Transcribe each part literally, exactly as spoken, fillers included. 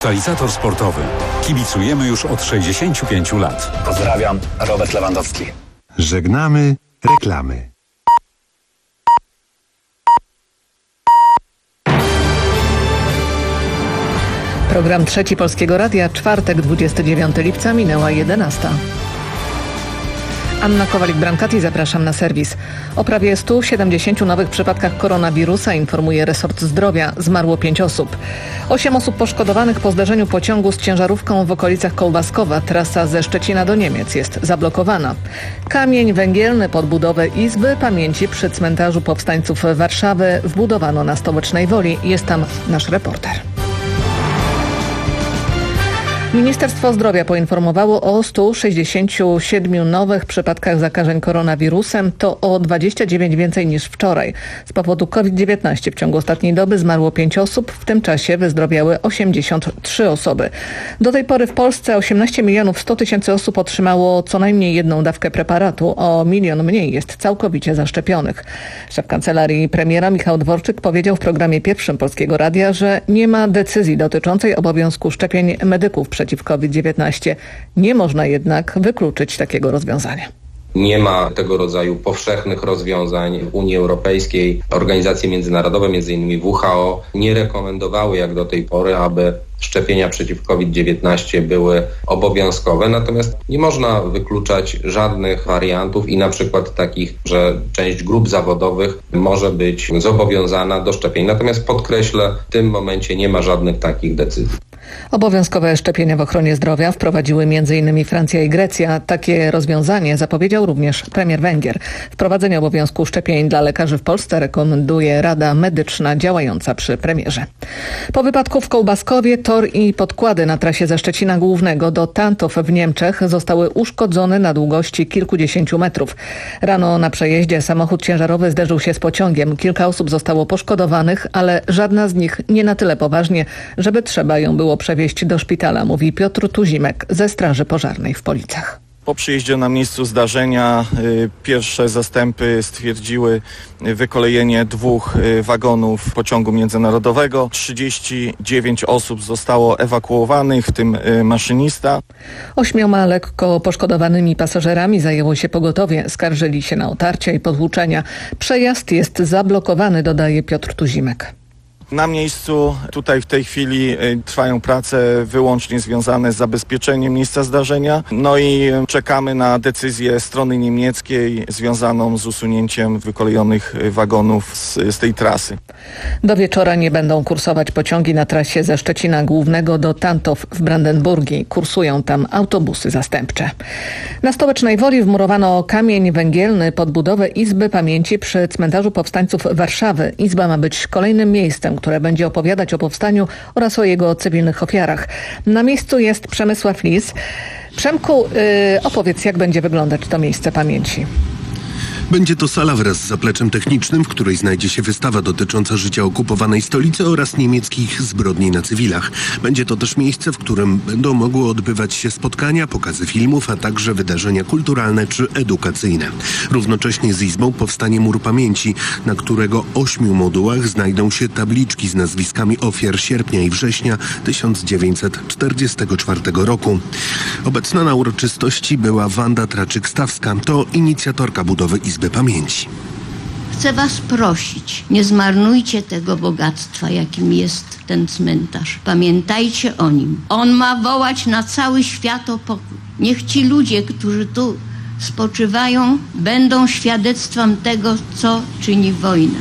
Totalizator sportowy. Kibicujemy już od sześćdziesięciu pięciu lat. Pozdrawiam, Robert Lewandowski. Żegnamy reklamy. Program Trzeci Polskiego Radia, czwartek, dwudziestego dziewiątego lipca, minęła jedenasta. Anna Kowalik-Brankati, zapraszam na serwis. O prawie stu siedemdziesięciu nowych przypadkach koronawirusa informuje resort zdrowia. Zmarło pięć osób. Osiem osób poszkodowanych po zdarzeniu pociągu z ciężarówką w okolicach Kołbaskowa. Trasa ze Szczecina do Niemiec jest zablokowana. Kamień węgielny pod budowę Izby Pamięci przy cmentarzu powstańców Warszawy wbudowano na Stołecznej Woli. Jest tam nasz reporter. Ministerstwo Zdrowia poinformowało o stu sześćdziesięciu siedmiu nowych przypadkach zakażeń koronawirusem. To o dwadzieścia dziewięć więcej niż wczoraj. Z powodu COVID dziewiętnaście w ciągu ostatniej doby zmarło pięć osób. W tym czasie wyzdrowiały osiemdziesiąt trzy osoby. Do tej pory w Polsce osiemnaście milionów sto tysięcy osób otrzymało co najmniej jedną dawkę preparatu. O milion mniej jest całkowicie zaszczepionych. Szef kancelarii premiera Michał Dworczyk powiedział w programie pierwszym Polskiego Radia, że nie ma decyzji dotyczącej obowiązku szczepień medyków przeciw COVID dziewiętnaście. Nie można jednak wykluczyć takiego rozwiązania. Nie ma tego rodzaju powszechnych rozwiązań w Unii Europejskiej. Organizacje międzynarodowe, między innymi W H O, nie rekomendowały jak do tej pory, aby szczepienia przeciw COVID dziewiętnaście były obowiązkowe. Natomiast nie można wykluczać żadnych wariantów i na przykład takich, że część grup zawodowych może być zobowiązana do szczepień. Natomiast podkreślę, w tym momencie nie ma żadnych takich decyzji. Obowiązkowe szczepienia w ochronie zdrowia wprowadziły między innymi Francja i Grecja. Takie rozwiązanie zapowiedział również premier Węgier. Wprowadzenie obowiązku szczepień dla lekarzy w Polsce rekomenduje Rada Medyczna działająca przy premierze. Po wypadku w Kołbaskowie tor i podkłady na trasie ze Szczecina Głównego do Tantow w Niemczech zostały uszkodzone na długości kilkudziesięciu metrów. Rano na przejeździe samochód ciężarowy zderzył się z pociągiem. Kilka osób zostało poszkodowanych, ale żadna z nich nie na tyle poważnie, żeby trzeba ją było przewieźć do szpitala, mówi Piotr Tuzimek ze Straży Pożarnej w Policach. Po przyjeździe na miejscu zdarzenia y, pierwsze zastępy stwierdziły wykolejenie dwóch y, wagonów pociągu międzynarodowego. trzydzieści dziewięć osób zostało ewakuowanych, w tym y, maszynista. Ośmioma lekko poszkodowanymi pasażerami zajęło się pogotowie. Skarżyli się na otarcia i potłuczenia. Przejazd jest zablokowany, dodaje Piotr Tuzimek. Na miejscu tutaj w tej chwili trwają prace wyłącznie związane z zabezpieczeniem miejsca zdarzenia. No i czekamy na decyzję strony niemieckiej związaną z usunięciem wykolejonych wagonów z, z tej trasy. Do wieczora nie będą kursować pociągi na trasie ze Szczecina Głównego do Tantow w Brandenburgii. Kursują tam autobusy zastępcze. Na Stołecznej Woli wmurowano kamień węgielny pod budowę Izby Pamięci przy cmentarzu powstańców Warszawy. Izba ma być kolejnym miejscem, które będzie opowiadać o powstaniu oraz o jego cywilnych ofiarach. Na miejscu jest Przemysław Lis. Przemku, yy, opowiedz, jak będzie wyglądać to miejsce pamięci. Będzie to sala wraz z zapleczem technicznym, w której znajdzie się wystawa dotycząca życia okupowanej stolicy oraz niemieckich zbrodni na cywilach. Będzie to też miejsce, w którym będą mogły odbywać się spotkania, pokazy filmów, a także wydarzenia kulturalne czy edukacyjne. Równocześnie z izbą powstanie mur pamięci, na którego ośmiu modułach znajdą się tabliczki z nazwiskami ofiar sierpnia i września tysiąc dziewięćset czterdziestego czwartego roku. Obecna na uroczystości była Wanda Traczyk-Stawska, to inicjatorka budowy Izby Pamięci. Chcę was prosić, nie zmarnujcie tego bogactwa, jakim jest ten cmentarz. Pamiętajcie o nim. On ma wołać na cały świat o pokój. Niech ci ludzie, którzy tu spoczywają, będą świadectwem tego, co czyni wojna.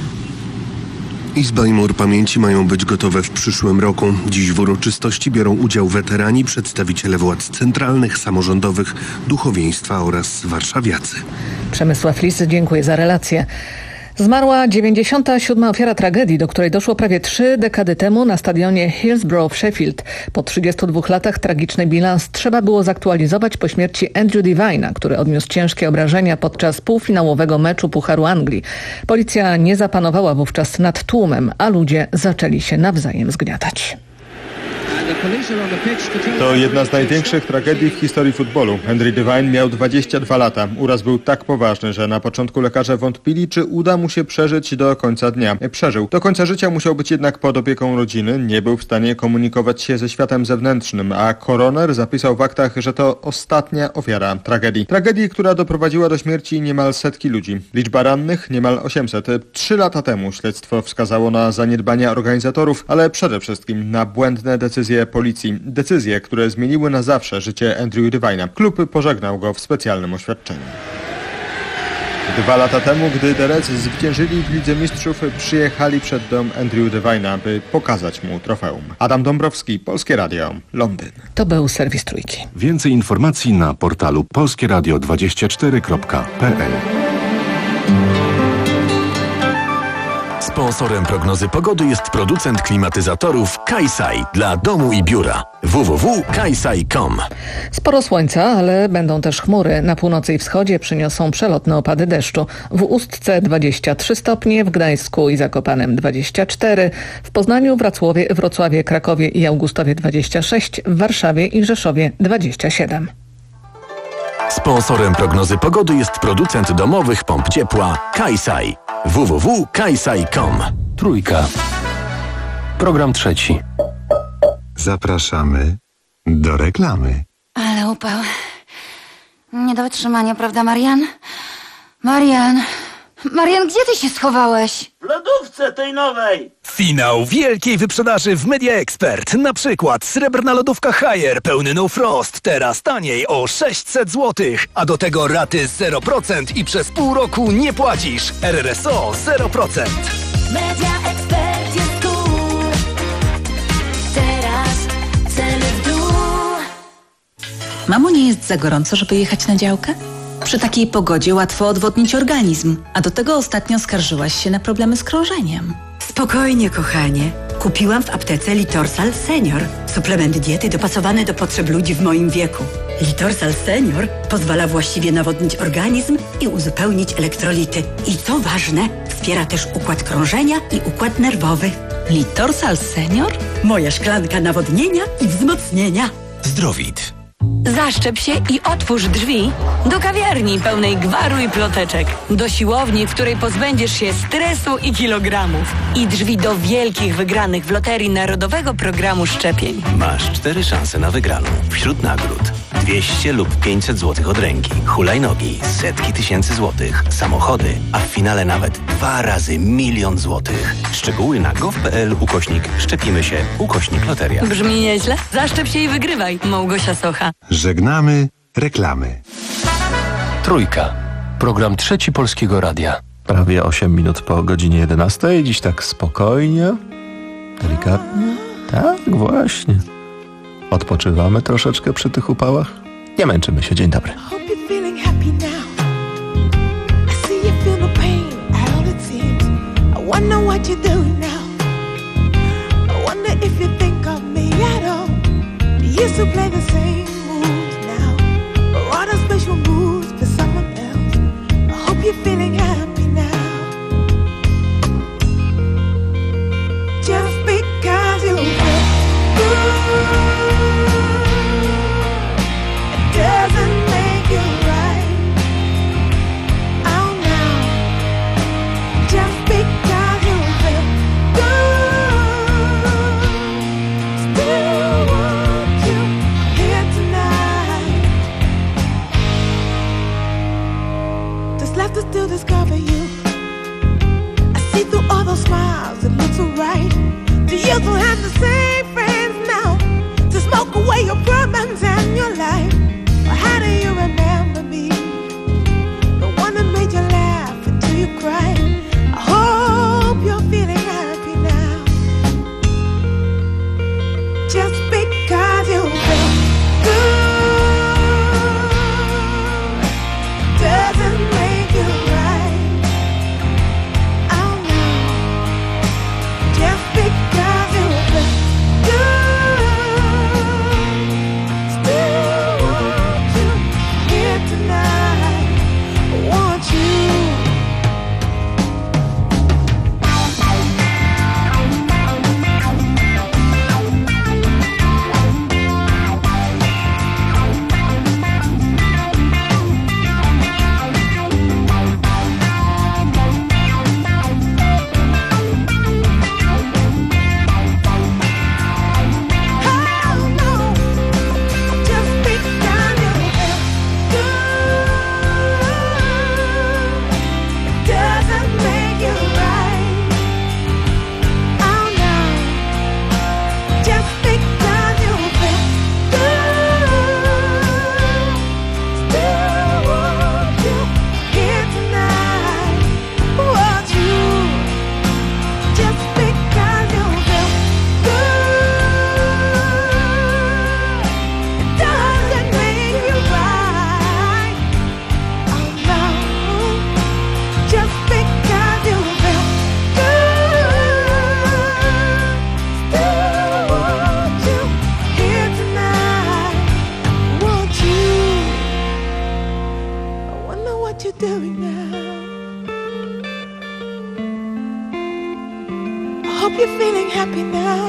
Izba i mur pamięci mają być gotowe w przyszłym roku. Dziś w uroczystości biorą udział weterani, przedstawiciele władz centralnych, samorządowych, duchowieństwa oraz warszawiacy. Przemysław Lis, dziękuję za relację. Zmarła dziewięćdziesiąta siódma ofiara tragedii, do której doszło prawie trzy dekady temu na stadionie Hillsborough w Sheffield. Po trzydziestu dwóch latach tragiczny bilans trzeba było zaktualizować po śmierci Andrew Devine'a, który odniósł ciężkie obrażenia podczas półfinałowego meczu Pucharu Anglii. Policja nie zapanowała wówczas nad tłumem, a ludzie zaczęli się nawzajem zgniatać. The To jedna z największych tragedii w historii futbolu. Henry Devine miał dwadzieścia dwa lata. Uraz był tak poważny, że na początku lekarze wątpili, czy uda mu się przeżyć do końca dnia. Przeżył. Do końca życia musiał być jednak pod opieką rodziny. Nie był w stanie komunikować się ze światem zewnętrznym, a koroner zapisał w aktach, że to ostatnia ofiara tragedii. Tragedii, która doprowadziła do śmierci niemal setki ludzi. Liczba rannych niemal osiemset. Trzy lata temu śledztwo wskazało na zaniedbania organizatorów, ale przede wszystkim na błędne decyzje policji. Decyzje, które zmieniły na zawsze życie Andrew Devine'a. Klub pożegnał go w specjalnym oświadczeniu. Dwa lata temu, gdy The Reds zwyciężyli w Lidze Mistrzów, przyjechali przed dom Andrew Devine'a, by pokazać mu trofeum. Adam Dąbrowski, Polskie Radio, Londyn. To był serwis Trójki. Więcej informacji na portalu polskieradio dwadzieścia cztery kropka p l. Sponsorem prognozy pogody jest producent klimatyzatorów Kaisai dla domu i biura. w w w kropka kaisai kropka com. Sporo słońca, ale będą też chmury. Na północy i wschodzie przyniosą przelotne opady deszczu. W Ustce dwadzieścia trzy stopnie, w Gdańsku i Zakopanem dwadzieścia cztery, w Poznaniu, Wrocławie, Wrocławie, Krakowie i Augustowie dwadzieścia sześć, w Warszawie i Rzeszowie dwadzieścia siedem. Sponsorem prognozy pogody jest producent domowych pomp ciepła Kaisai. w w w kropka kaisai kropka com. Trójka. Program trzeci. Zapraszamy do reklamy. Ale upał. Nie do wytrzymania, prawda, Marian? Marian! Marian, gdzie ty się schowałeś? W lodówce tej nowej! Finał wielkiej wyprzedaży w Media Expert. Na przykład srebrna lodówka Haier pełny No Frost. Teraz taniej o sześćset złotych. A do tego raty zero procent i przez pół roku nie płacisz. R R S O zero procent. Media Expert jest tu. Teraz ceny w dół. Mamo, nie jest za gorąco, żeby jechać na działkę? Przy takiej pogodzie łatwo odwodnić organizm, a do tego ostatnio skarżyłaś się na problemy z krążeniem. Spokojnie, kochanie. Kupiłam w aptece Litorsal Senior. Suplement diety dopasowany do potrzeb ludzi w moim wieku. Litorsal Senior pozwala właściwie nawodnić organizm i uzupełnić elektrolity. I co ważne, wspiera też układ krążenia i układ nerwowy. Litorsal Senior? Moja szklanka nawodnienia i wzmocnienia. Zdrowit. Zaszczep się i otwórz drzwi do kawiarni pełnej gwaru i ploteczek, do siłowni, w której pozbędziesz się stresu i kilogramów, i drzwi do wielkich wygranych w Loterii Narodowego Programu Szczepień. Masz cztery szanse na wygraną. Wśród nagród dwieście lub pięćset złotych od ręki, hulajnogi, setki tysięcy złotych, samochody, a w finale nawet dwa razy milion złotych. Szczegóły na gov.pl ukośnik szczepimy się ukośnik loteria. Brzmi nieźle? Zaszczep się i wygrywaj. Małgosia Socha. Żegnamy reklamy. Trójka. Program trzeci Polskiego Radia. Prawie osiem minut po godzinie jedenastej. Dziś tak spokojnie, delikatnie. Tak, właśnie. Odpoczywamy troszeczkę przy tych upałach. Nie męczymy się. Dzień dobry. Here to you're feeling happy now.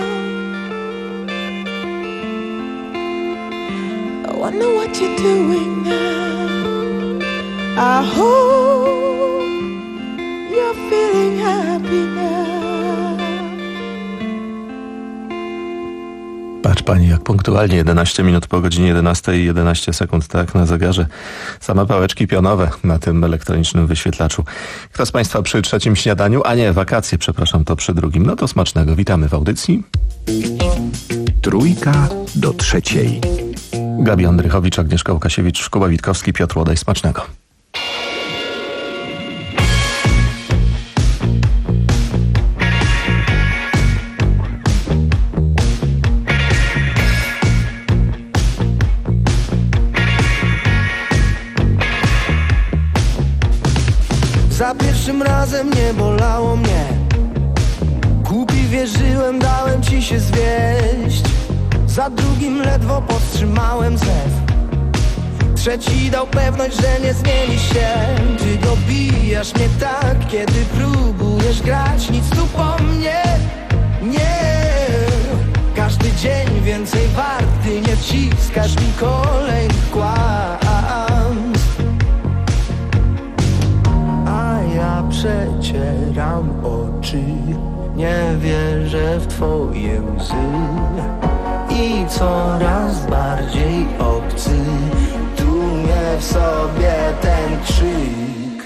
I wonder what you're doing now. I hope you're feeling happy now. Patrz pani, jak punktualnie jedenaście minut po godzinie jedenastej i jedenaście sekund, tak, na zegarze. Same pałeczki pionowe na tym elektronicznym wyświetlaczu. Kto z państwa przy trzecim śniadaniu? A nie, wakacje, przepraszam, to przy drugim. No to smacznego. Witamy w audycji. Trójka do trzeciej. Gabi Andrychowicz, Agnieszka Łukasiewicz, Kuba Witkowski, Piotr Łodaj. Smacznego. Za pierwszym razem nie bolało mnie. Głupi wierzyłem, dałem ci się zwieść. Za drugim ledwo powstrzymałem zlew. Trzeci dał pewność, że nie zmieni się. Ty dobijasz mnie tak, kiedy próbujesz grać. Nic tu po mnie, nie. Każdy dzień więcej warty, nie wciskasz mi kolejnych kłamstw. A ja przecieram oczy, nie wierzę w twoje łzy. I coraz bardziej obcy tłumie w sobie ten krzyk.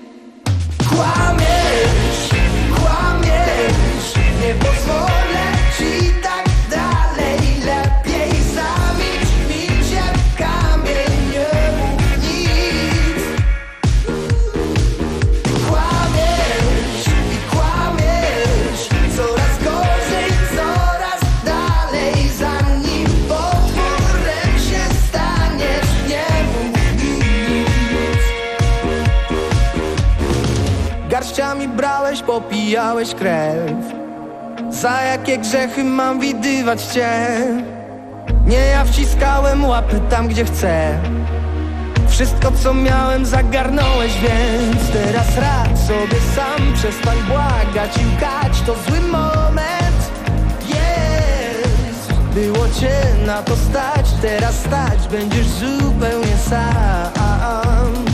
Kłamiesz, kłamiesz, nie pozwolę ci tak dalej. Lepiej zamilcz, milcz jak kamień, nie mów nic. Kłamiesz i kłamiesz, coraz gorzej, coraz dalej. Zanim potworem się staniesz, nie mów nic. Garściami brałeś, popijałeś krew. Za jakie grzechy mam widywać cię? Nie, ja wciskałem łapy tam, gdzie chcę. Wszystko, co miałem, zagarnąłeś, więc teraz radź sobie sam. Przestań błagać i łkać, to zły moment. Jest, było cię na to stać. Teraz stać będziesz zupełnie sam.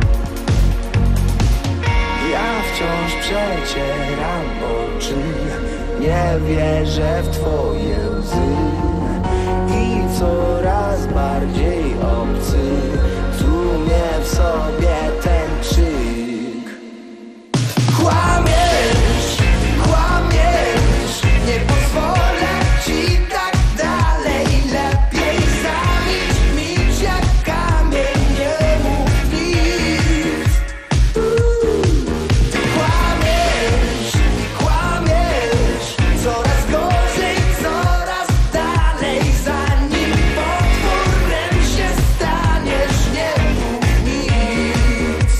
Ja wciąż przecieram oczy, nie wierzę w twoje łzy. I coraz bardziej obcy tłumie w sobie ten krzyk. Kłamiesz, kłamiesz, nie pozwolę ci tak dalej. Lepiej zamilcz, milcz jak kamień, nie mów nic. Ty kłamiesz i kłamiesz, coraz gorzej, coraz dalej. Zanim potworem się staniesz, nie mów nic.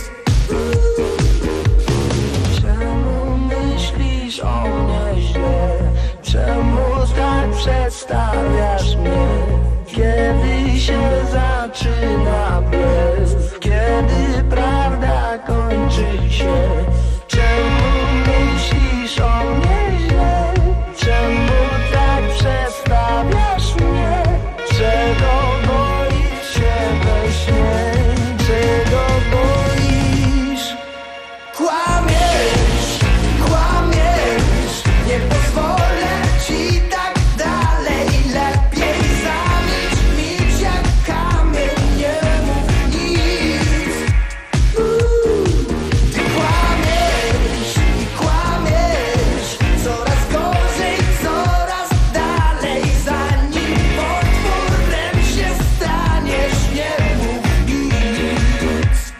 Czemu myślisz o mnie źle? Czemu tak przedstawiasz mnie? Kiedy się zaczyna blef? Kiedy prawda kończy się? Czemu myślisz o mnie źle? Czemu tak przedstawiasz mnie? Czego boisz się we śnie? Czego boisz? Kłamiesz, kłamiesz, nie pozwolę ci tak dalej. Lepiej zamilcz, milcz jak kamień, nie mów nic. Ty kłamiesz i kłamiesz, coraz gorzej, coraz dalej. Zanim potworem się staniesz, nie mów nic.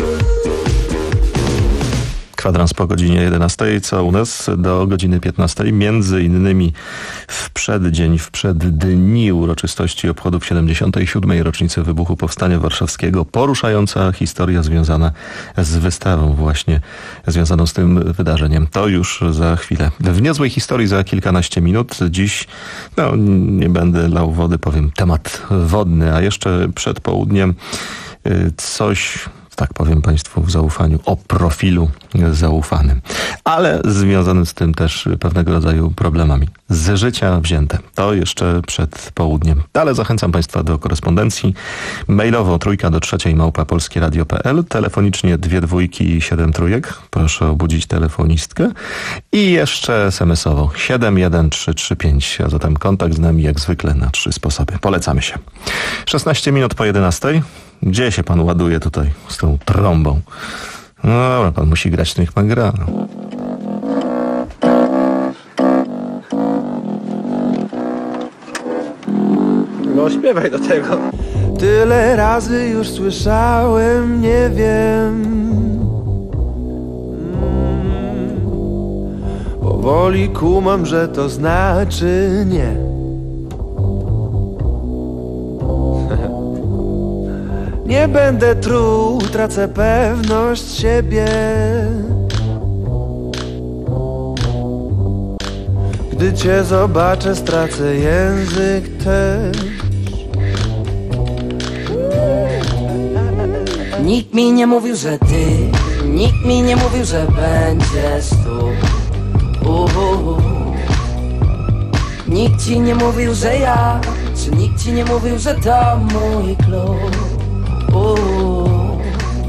Kwadrans po godzinie jedenastej, co u nas do godziny piętnastej, między innymi w przeddzień, w przeddni uroczystości obchodów siedemdziesiątej siódmej rocznicy wybuchu Powstania Warszawskiego. Poruszająca historia związana z wystawą właśnie, związaną z tym wydarzeniem. To już za chwilę. W niezłej historii za kilkanaście minut. Dziś, no nie będę lał wody, powiem temat wodny, a jeszcze przed południem coś tak powiem Państwu, w zaufaniu, o profilu zaufanym. Ale związane z tym też pewnego rodzaju problemami. Z życia wzięte. To jeszcze przed południem. Ale zachęcam Państwa do korespondencji. Mailowo trójka do trzeciej małpa polskieradio kropka p l. Telefonicznie dwie dwójki i siedem trójek. Proszę obudzić telefonistkę. I jeszcze es em es owo siedem jeden trzy trzy pięć. A zatem kontakt z nami jak zwykle na trzy sposoby. Polecamy się. szesnaście minut po jedenastej. Gdzie się pan ładuje tutaj z tą trąbą? No dobra, pan musi grać, to niech pan gra. No. No śpiewaj do tego. Tyle razy już słyszałem, nie wiem. Mm. Powoli kumam, że to znaczy nie. Nie będę truł, tracę pewność siebie. Gdy cię zobaczę, stracę język też. Nikt mi nie mówił, że ty, nikt mi nie mówił, że będziesz tu. Uhu. Nikt ci nie mówił, że ja, czy nikt ci nie mówił, że to mój klub. Uhu.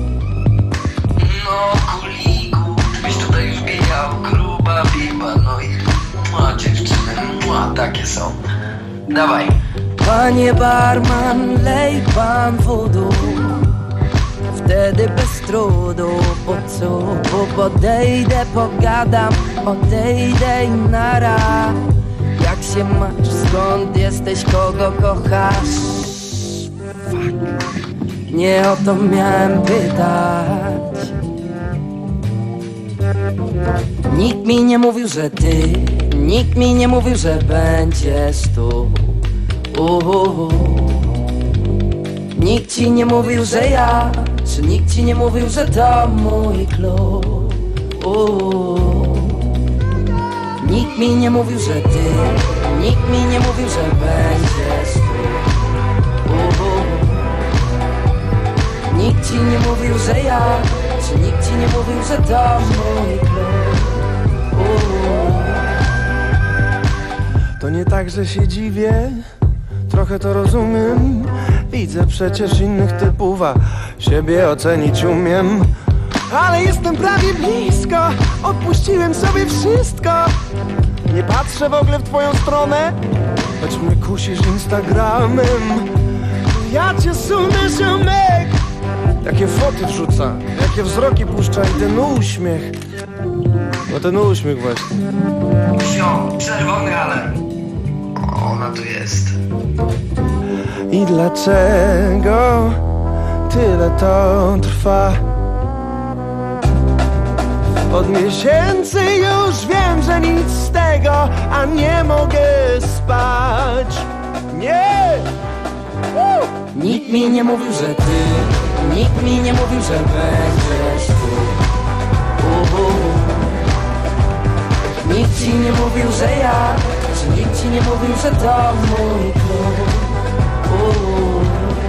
No kuliku, byś tutaj już bijał, gruba biba, no i ma dziewczyny, ma takie są. Dawaj. Panie barman, lej pan wodu. Wtedy bez trudu po cubu podejdę, pogadam, odejdę i nara. Jak się masz, skąd jesteś, kogo kochasz? Fuck. Nie o to miałem pytać. Nikt mi nie mówił, że ty, nikt mi nie mówił, że będziesz tu. Uhu. Nikt ci nie mówił, że ja, czy nikt ci nie mówił, że to mój klub. Uhu. Nikt mi nie mówił, że ty, nikt mi nie mówił, że będziesz tu. Uhu. Nikt ci nie mówił, że ja, czy nikt ci nie mówił, że to mój klub. Uhu. To nie tak, że się dziwię, trochę to rozumiem. Widzę przecież innych typów, a siebie ocenić umiem. Ale jestem prawie blisko, odpuściłem sobie wszystko. Nie patrzę w ogóle w twoją stronę, choć mnie kusisz Instagramem. Ja cię sunę, ziomek. Jakie foty wrzuca, jakie wzroki puszcza i ten uśmiech. No ten uśmiech właśnie. Ziom, czerwony alarm. Ona tu jest. I dlaczego tyle to trwa? Od miesięcy już wiem, że nic z tego, a nie mogę spać. Nie! Uh! Nikt mi nie mówił, że ty, nikt mi nie mówił, że będziesz tu. Uhu. Nikt ci nie mówił, że ja, czy nikt ci nie mówił, że to mój klub. Uhu.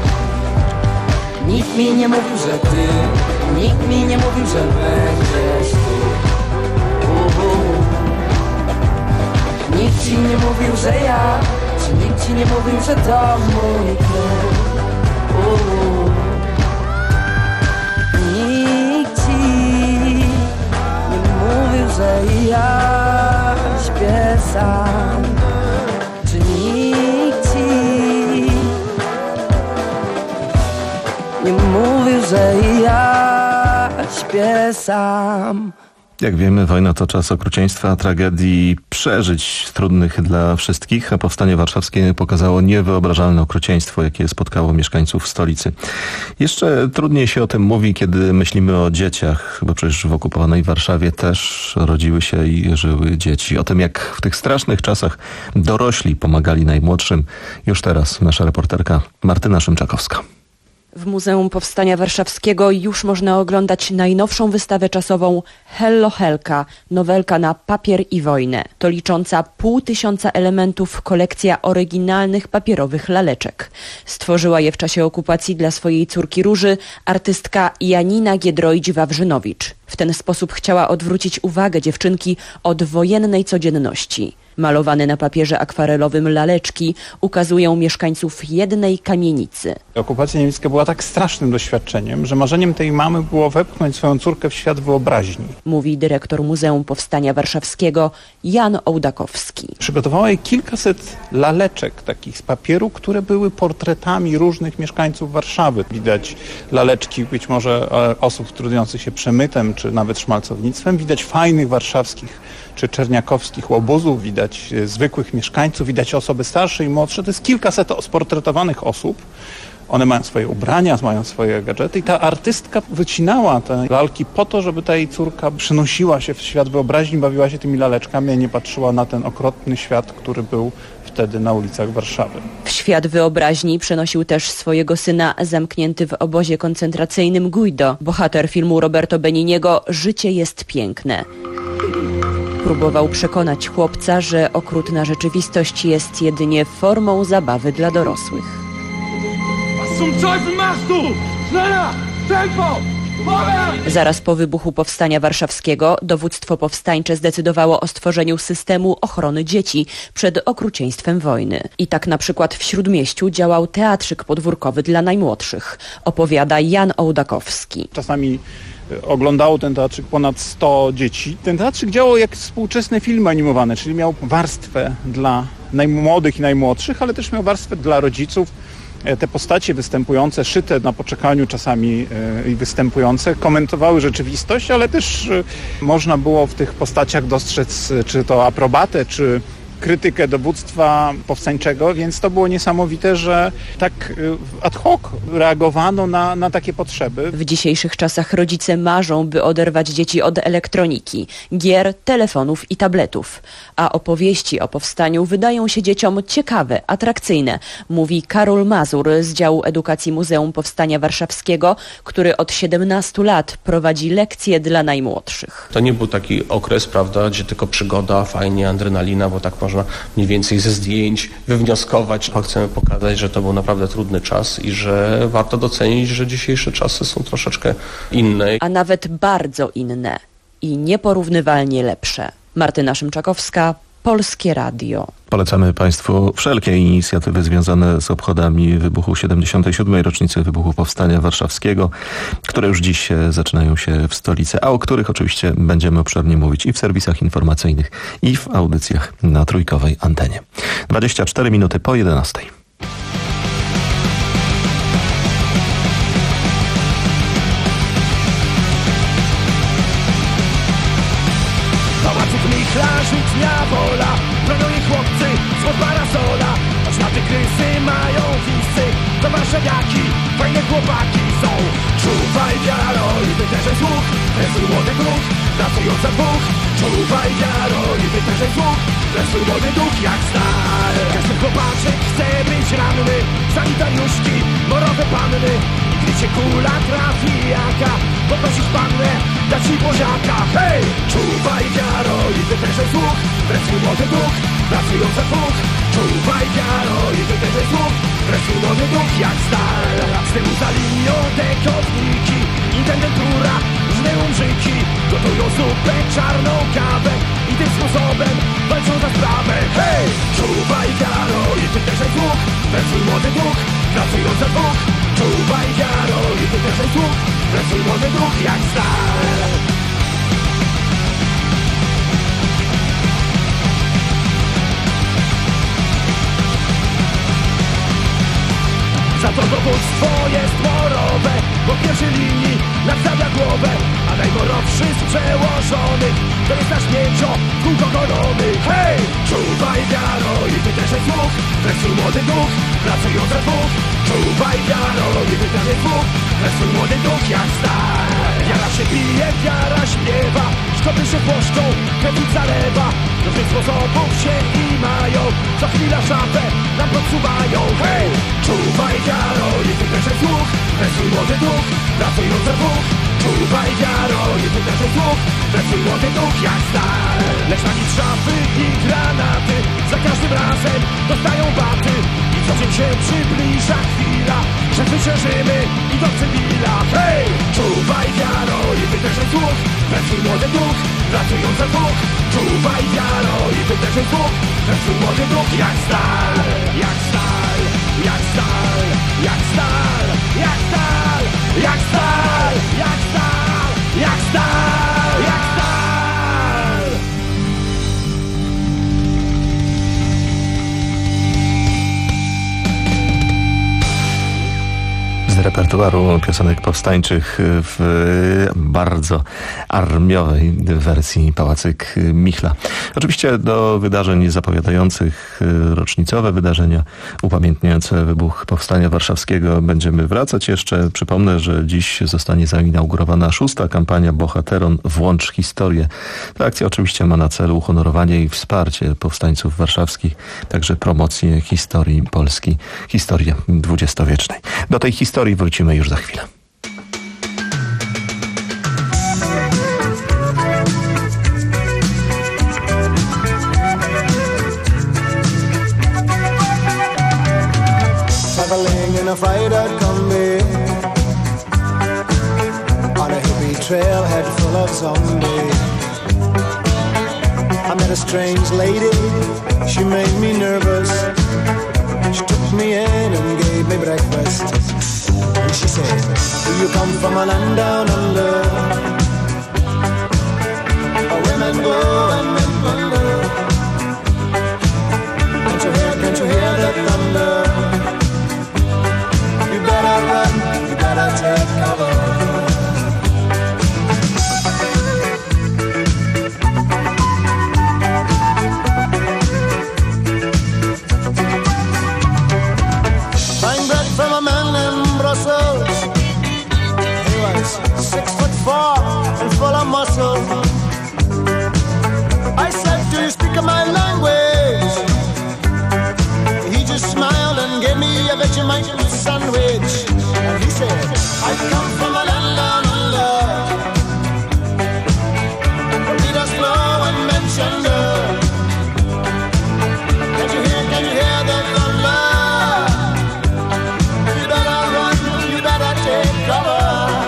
Nikt mi nie mówił, że ty, nikt mi nie mówił, że będziesz tu. Uhu. Nikt ci nie mówił, że ja, czy nikt ci nie mówił, że to mój klub. Uhu. Nikt ci nie mówił, że ja śpię sam. Czy nikt ci nie mówił, że ja śpię sam. Jak wiemy, wojna to czas okrucieństwa, tragedii, przeżyć trudnych dla wszystkich, a powstanie warszawskie pokazało niewyobrażalne okrucieństwo, jakie spotkało mieszkańców stolicy. Jeszcze trudniej się o tym mówi, kiedy myślimy o dzieciach, bo przecież w okupowanej Warszawie też rodziły się i żyły dzieci. O tym, jak w tych strasznych czasach dorośli pomagali najmłodszym, już teraz nasza reporterka Martyna Szymczakowska. W Muzeum Powstania Warszawskiego już można oglądać najnowszą wystawę czasową Hello Helka, nowelka na papier i wojnę. To licząca pół tysiąca elementów kolekcja oryginalnych papierowych laleczek. Stworzyła je w czasie okupacji dla swojej córki Róży artystka Janina Giedrojdź-Wawrzynowicz. W ten sposób chciała odwrócić uwagę dziewczynki od wojennej codzienności. Malowane na papierze akwarelowym laleczki ukazują mieszkańców jednej kamienicy. Okupacja niemiecka była tak strasznym doświadczeniem, że marzeniem tej mamy było wepchnąć swoją córkę w świat wyobraźni. Mówi dyrektor Muzeum Powstania Warszawskiego Jan Ołdakowski. Przygotowała jej kilkaset laleczek takich z papieru, które były portretami różnych mieszkańców Warszawy. Widać laleczki być może osób trudujących się przemytem czy nawet szmalcownictwem. Widać fajnych warszawskich czy czerniakowskich łobuzów, widać zwykłych mieszkańców, widać osoby starsze i młodsze. To jest kilkaset sportretowanych osób. One mają swoje ubrania, mają swoje gadżety i ta artystka wycinała te lalki po to, żeby ta jej córka przenosiła się w świat wyobraźni, bawiła się tymi laleczkami, a nie patrzyła na ten okropny świat, który był wtedy na ulicach Warszawy. W świat wyobraźni przenosił też swojego syna zamknięty w obozie koncentracyjnym Guido, bohater filmu Roberto Beniniego Życie jest piękne. Próbował przekonać chłopca, że okrutna rzeczywistość jest jedynie formą zabawy dla dorosłych. Zaraz po wybuchu Powstania Warszawskiego dowództwo powstańcze zdecydowało o stworzeniu systemu ochrony dzieci przed okrucieństwem wojny. I tak na przykład w Śródmieściu działał teatrzyk podwórkowy dla najmłodszych, opowiada Jan Ołdakowski. Czasami oglądało ten teatrzyk ponad sto dzieci. Ten teatrzyk działał jak współczesne filmy animowane, czyli miał warstwę dla najmłodych i najmłodszych, ale też miał warstwę dla rodziców. Te postacie występujące, szyte na poczekaniu czasami i występujące, komentowały rzeczywistość, ale też można było w tych postaciach dostrzec czy to aprobatę, czy krytykę dowództwa powstańczego, więc to było niesamowite, że tak ad hoc reagowano na, na takie potrzeby. W dzisiejszych czasach rodzice marzą, by oderwać dzieci od elektroniki, gier, telefonów i tabletów. A opowieści o powstaniu wydają się dzieciom ciekawe, atrakcyjne, mówi Karol Mazur z działu edukacji Muzeum Powstania Warszawskiego, który od siedemnastu lat prowadzi lekcje dla najmłodszych. To nie był taki okres, prawda, gdzie tylko przygoda, fajnie, adrenalina, bo tak można mniej więcej ze zdjęć wywnioskować. Chcemy pokazać, że to był naprawdę trudny czas i że warto docenić, że dzisiejsze czasy są troszeczkę inne. A nawet bardzo inne i nieporównywalnie lepsze. Martyna Szymczakowska, Polskie Radio. Polecamy Państwu wszelkie inicjatywy związane z obchodami wybuchu siedemdziesiątej siódmej rocznicy wybuchu Powstania Warszawskiego, które już dziś zaczynają się w stolicy, a o których oczywiście będziemy obszernie mówić i w serwisach informacyjnych, i w audycjach na trójkowej antenie. dwadzieścia cztery minuty po jedenastej. Michlarzyk dnia wola, bronią jej chłopcy spod parasola. Choć na tygrysy mają wisy, to warszawiaki, fajne chłopaki są. Czuwaj wiaro i wyderzaj słuch, tresuj młody duch, pracując za dwóch. Czuwaj wiaro i wyderzaj słuch, tresuj młody duch jak stal. Każdy chłopaczek chce być ranny, sanitariuszki, morowe panny. I gdy cię kula trafi jaka, poprosisz pannę, da ci poziaka. Hej! Czuwaj wiaro i wyderzaj słuch, tresuj młody duch, pracując za dwóch. Czuwaj wiaro i wyderzaj słuch, tresuj młody duch jak stal. Z tyłu za linią dekowniki, intendentura, różne umrzyki. Gotują zupę, czarną kawę i tym sposobem walczą za sprawę. Hej! Czuwaj wiaro i wyderzaj słuch, tresuj młody duch, pracując za dwóch. Czuwaj wiaro i wyderzaj słuch, tresuj młody duch jak stal. Za to dowództwo jest morowe, bo w pierwszej linii nastawia głowę. A najmorowszy z przełożonych to jest nasz mięcio, kółko korony. Hej! Czuwaj wiaro i wyderzaj słuch, tresuj młody duch, pracując za dwóch. Czuwaj wiaro i wyderzaj słuch, tresuj młody duch jak stal. Wiara się bije, wiara śpiewa, szkopy się płoszczą, krew zalewa. Do tych sposobów się i mają, co chwila szafę nam podsuwają. Hej! Czuwaj wiaro i wyderzaj słuch, Tresuj młody duch, pracujący Bóg. Czuwaj wiaro i wytężaj słuch. Tresuj młody duch jak stal. Lecz na nic szafy i granaty za każdym razem dostają baty. I co dzień się przybliża chwila, że zwyciężymy i do cywila. Hej! Czuwaj wiaro i wytężaj słuch. Tresuj młody duch, pracujący Bóg. Czuwaj wiaro i wytężaj słuch. Tresuj młody duch jak stal. Jak stal, jak stal, jak stal, jak stal, jak stal, jak stal, jak stal, jak stal. Z repertuaru piosenek powstańczych w bardzo armiowej wersji Pałacyk Michla. Oczywiście do wydarzeń zapowiadających rocznicowe wydarzenia upamiętniające wybuch Powstania Warszawskiego będziemy wracać jeszcze. Przypomnę, że dziś zostanie zainaugurowana szósta kampania Bohateron Włącz Historię. Ta akcja oczywiście ma na celu uhonorowanie i wsparcie powstańców warszawskich, także promocję historii Polski, historii dwudziestowiecznej. Do tej historii wrócimy już za chwilę. Traveling in a freighter combi on a hippie trailhead full of zombies. I met a strange lady, she made me nervous. She took me in and gave me breakfast. And she said, do you come from a land down under, where women go and men wonder? Can't you hear, can't you hear the thunder? You better run, you better take cover. Six foot four and full of muscle. I said, do you speak my language? He just smiled and gave me a Vegemite sandwich. And he said, I come from a land down under, where leaders flow and men gender. Can you hear, can you hear the thunder? You better run, you better take cover.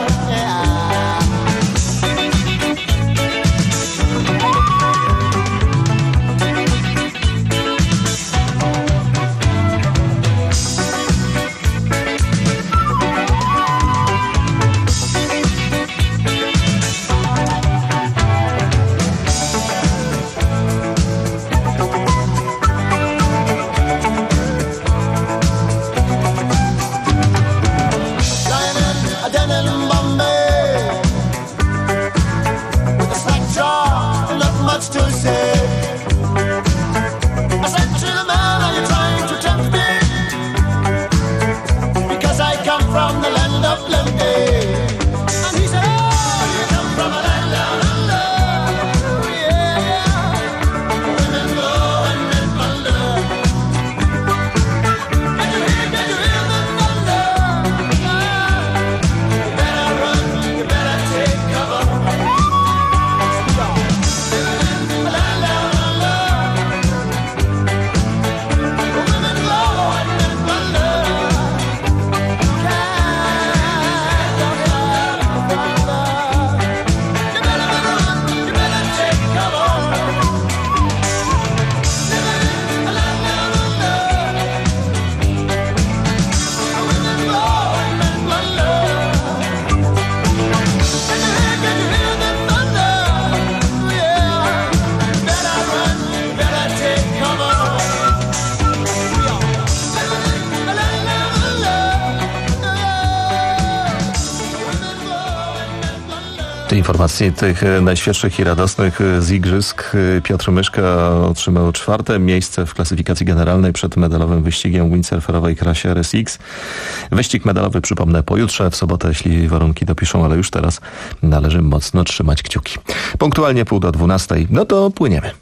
Informacji tych najświeższych i radosnych z igrzysk Piotr Myszka otrzymał czwarte miejsce w klasyfikacji generalnej przed medalowym wyścigiem windsurferowej klasie R S X. Wyścig medalowy, przypomnę, pojutrze, w sobotę, jeśli warunki dopiszą, ale już teraz należy mocno trzymać kciuki. Punktualnie pół do dwunastej, no to płyniemy.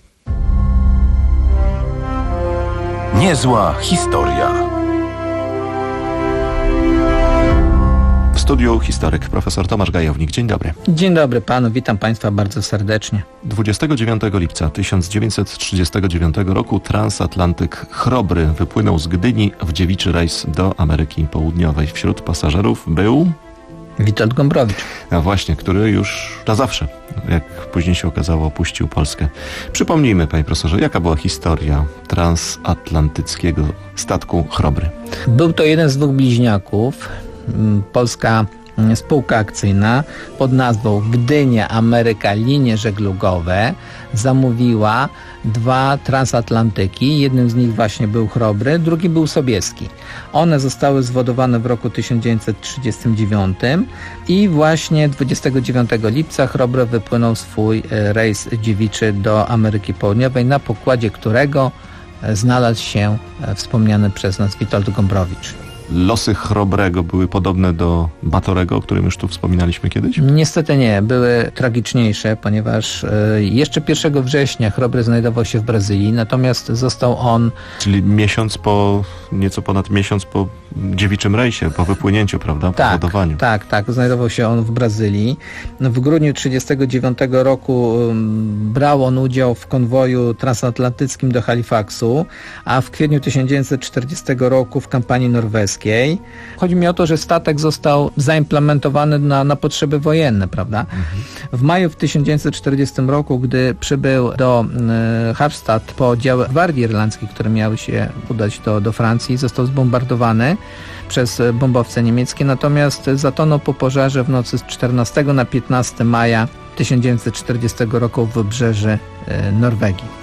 Niezła historia. studiu historyk profesor Tomasz Gajownik. Dzień dobry. Dzień dobry panu, witam państwa bardzo serdecznie. dwudziestego dziewiątego lipca tysiąc dziewięćset trzydziestego dziewiątego roku transatlantyk Chrobry wypłynął z Gdyni w dziewiczy rejs do Ameryki Południowej. Wśród pasażerów był... Witold Gombrowicz. A właśnie, który już na zawsze, jak później się okazało, opuścił Polskę. Przypomnijmy, panie profesorze, jaka była historia transatlantyckiego statku Chrobry? Był to jeden z dwóch bliźniaków. Polska spółka akcyjna pod nazwą Gdynia Ameryka Linie Żeglugowe zamówiła dwa transatlantyki. Jednym z nich właśnie był Chrobry, drugi był Sobieski. One zostały zwodowane w roku tysiąc dziewięćset trzydziestym dziewiątym i właśnie dwudziestego dziewiątego lipca Chrobry wypłynął swój rejs dziewiczy do Ameryki Południowej, na pokładzie którego znalazł się wspomniany przez nas Witold Gombrowicz. Losy Chrobrego były podobne do Batorego, o którym już tu wspominaliśmy kiedyś? Niestety nie, były tragiczniejsze, ponieważ jeszcze pierwszego września Chrobry znajdował się w Brazylii, natomiast został on... Czyli miesiąc po, nieco ponad miesiąc po dziewiczym rejsie, po wypłynięciu, prawda? Po tak, wodowaniu. Tak, tak, znajdował się on w Brazylii. W grudniu trzydziestego dziewiątego roku brał on udział w konwoju transatlantyckim do Halifaxu, a w kwietniu tysiąc dziewięćset czterdziestego roku w kampanii norweskiej. Chodzi mi o to, że statek został zaimplementowany na, na potrzeby wojenne, prawda? Mhm. W maju w tysiąc dziewięćset czterdziestym roku, gdy przybył do y, Hallstatt po oddziały Gwardii Irlandzkiej, które miały się udać do, do Francji, został zbombardowany przez bombowce niemieckie, natomiast zatonął po pożarze w nocy z czternastego na piętnastego maja tysiąc dziewięćset czterdziestego roku w wybrzeży y, Norwegii.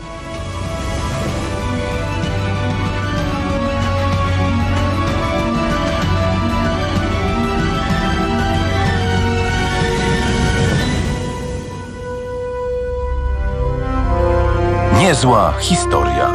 Niezła historia.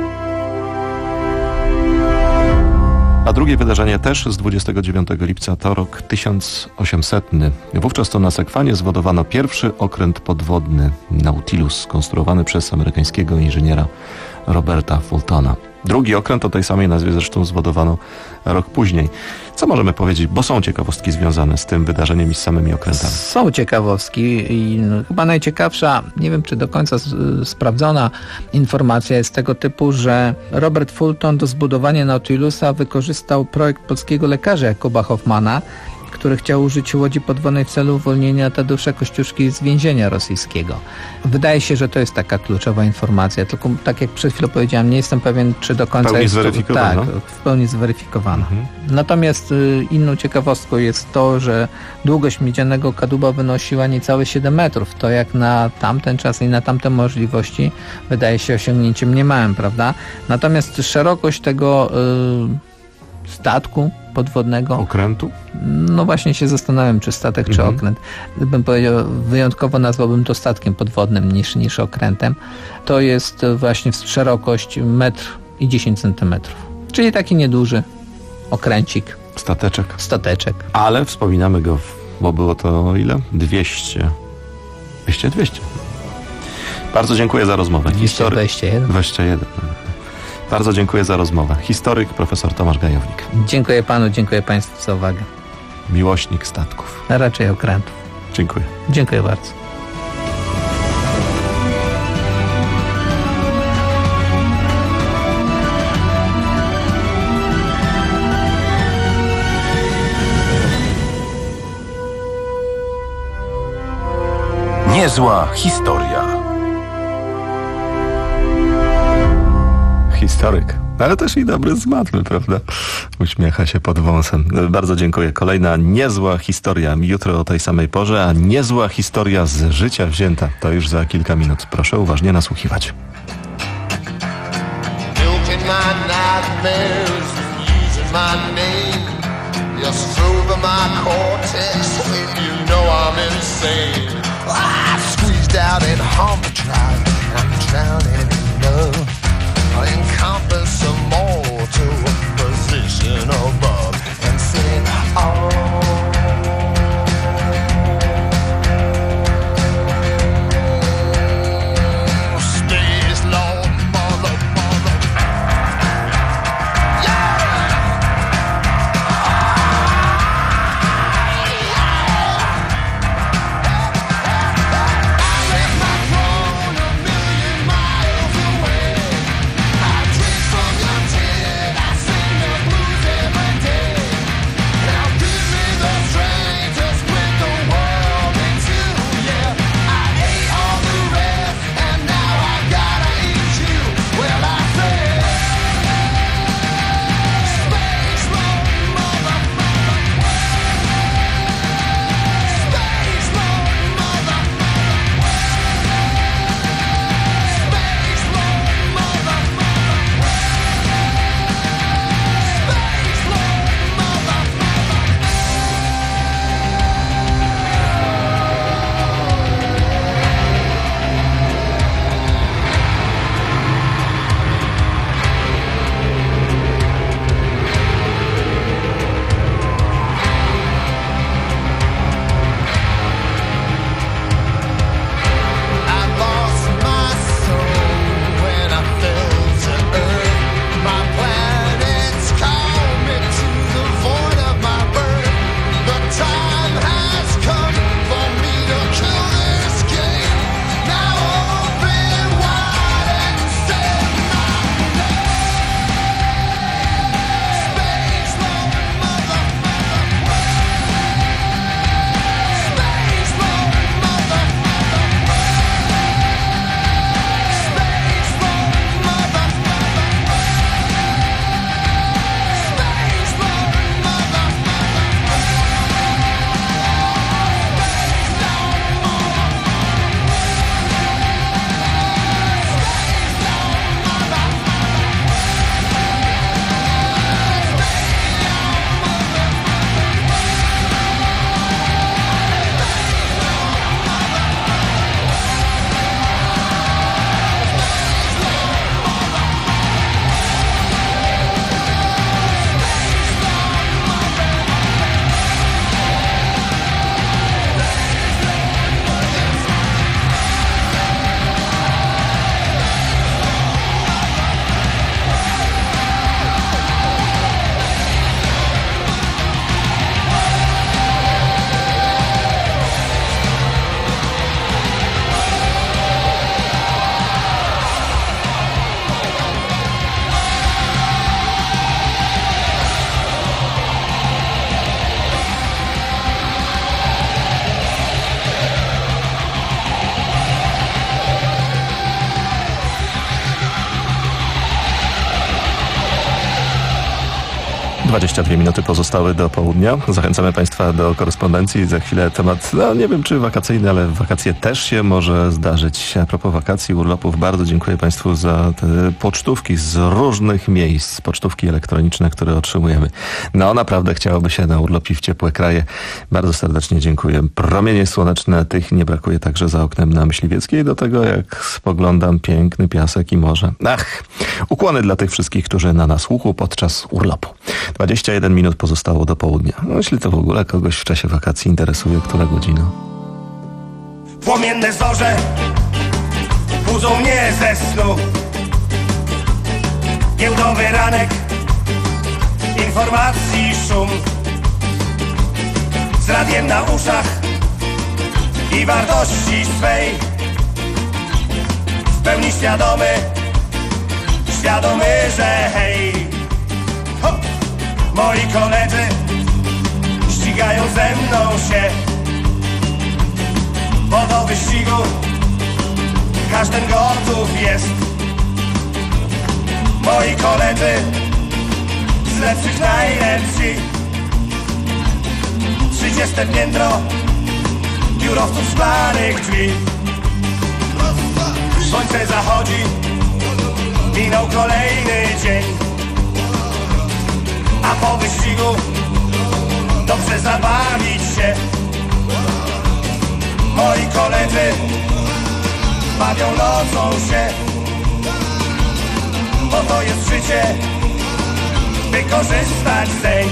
A drugie wydarzenie też z dwudziestego dziewiątego lipca to rok tysiąc osiemsetny. Wówczas to na Sekwanie zwodowano pierwszy okręt podwodny Nautilus, skonstruowany przez amerykańskiego inżyniera Roberta Fultona. Drugi okręt o tej samej nazwie zresztą zwodowano rok później. Co możemy powiedzieć, bo są ciekawostki związane z tym wydarzeniem i z samymi okrętami? Są ciekawostki i no, chyba najciekawsza, nie wiem czy do końca z, sprawdzona informacja jest tego typu, że Robert Fulton do zbudowania Nautilusa wykorzystał projekt polskiego lekarza Jakuba Hoffmana, który chciał użyć łodzi podwodnej w celu uwolnienia Tadeusza Kościuszki z więzienia rosyjskiego. Wydaje się, że to jest taka kluczowa informacja, tylko tak jak przed chwilą powiedziałem, nie jestem pewien, czy do końca pełni jest zweryfikowana. Tak, w pełni zweryfikowana. Mhm. Natomiast y, inną ciekawostką jest to, że długość miedzianego kadłuba wynosiła niecałe siedem metrów. To jak na tamten czas i na tamte możliwości wydaje się osiągnięciem niemałym, prawda? Natomiast szerokość tego y, statku podwodnego. Okrętu? No właśnie się zastanawiam, czy statek, mhm. czy okręt. Gdybym powiedział, wyjątkowo nazwałbym to statkiem podwodnym niż, niż okrętem. To jest właśnie szerokość metr i dziesięć centymetrów. Czyli taki nieduży okręcik. Stateczek. Stateczek. Ale wspominamy go, bo było to ile? dwieście. dwieście, dwieście. Bardzo dziękuję za rozmowę. History... dwadzieścia jeden. dwadzieścia jeden. Bardzo dziękuję za rozmowę. Historyk profesor Tomasz Gajownik. Dziękuję panu, dziękuję państwu za uwagę. Miłośnik statków. A raczej okrętów. Dziękuję. Dziękuję bardzo. Niezła historia. Historyk, ale też i dobry z matmy, prawda? Uśmiecha się pod wąsem. Bardzo dziękuję. Kolejna niezła historia jutro o tej samej porze, a niezła historia z życia wzięta to już za kilka minut. Proszę uważnie nasłuchiwać. Encompass some more to a position above and sing, oh. Space Lord, mother, mother. Yeah! dwadzieścia dwie minuty pozostały do południa. Zachęcamy Państwa do korespondencji. Za chwilę temat, no nie wiem czy wakacyjny, ale w wakacje też się może zdarzyć. A propos wakacji, urlopów, bardzo dziękuję Państwu za te pocztówki z różnych miejsc. Pocztówki elektroniczne, które otrzymujemy. No naprawdę chciałoby się na urlop i w ciepłe kraje. Bardzo serdecznie dziękuję. Promienie słoneczne, tych nie brakuje także za oknem na Myśliwieckiej. Do tego jak spoglądam, piękny piasek i morze. Ach, ukłony dla tych wszystkich, którzy na nas słuchu podczas urlopu. dwadzieścia jeden minut pozostało do południa. No, jeśli to w ogóle kogoś w czasie wakacji interesuje, która godzina. Płomienne zorze budzą mnie ze snu. Giełdowy ranek, informacji szum. Z radiem na uszach i wartości swej. W pełni świadomy, świadomy, że hej, ho! Moi koledzy ścigają ze mną się, bo do wyścigu każdy gotów jest. Moi koledzy z lepszych najlepsi. Trzydzieste piętro biurowców szklanych drzwi. Słońce zachodzi, minął kolejny dzień, a po wyścigu dobrze zabawić się. Moi koledzy bawią nocą się, bo to jest życie, by korzystać zeń.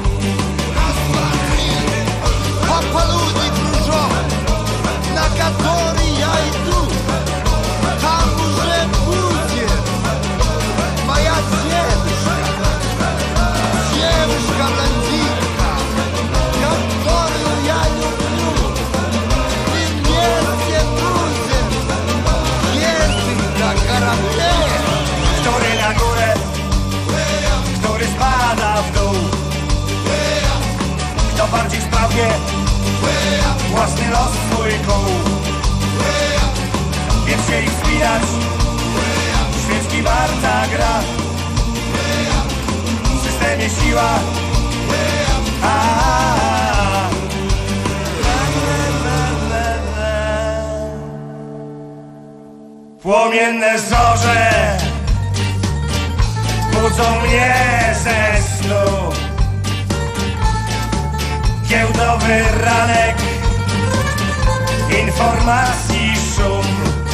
Papa ludzi krużą, na который я иду. Там уже будет моя девушка, девушка-блондинка, которую я люблю. И вместе будем ездить на корабле. Który na górę, który spada w dół. Kto bardziej sprawnie własny los swój kół. Więc się ich wspinać, świeczki warta gra. W systemie siła, a, a, a. Płomienne zorze budzą mnie ze snu. Giełdowy ranek, informacji szum.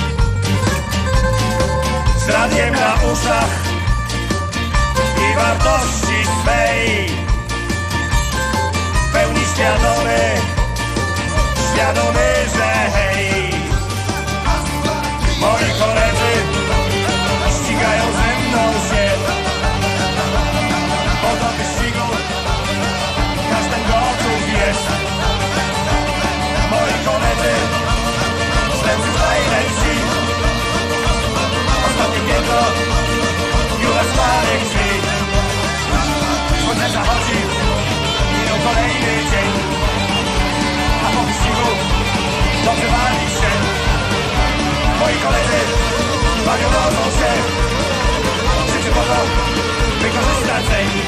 Z radiem na uszach i wartości swej. W pełni świadomy, świadomy, że hej. Moi koledzy ścigają ze mną się, bo do wyścigu każdy gotów jest. Moi koledzy z lepszych najlepsi. Ostatnie piętro biura szklanych drzwi. Słońce zachodzi, minął kolejny dzień, a po wyścigu dobrze bawić się. Moi koledzy bawią nocą się, życie po to, by korzystać z niej.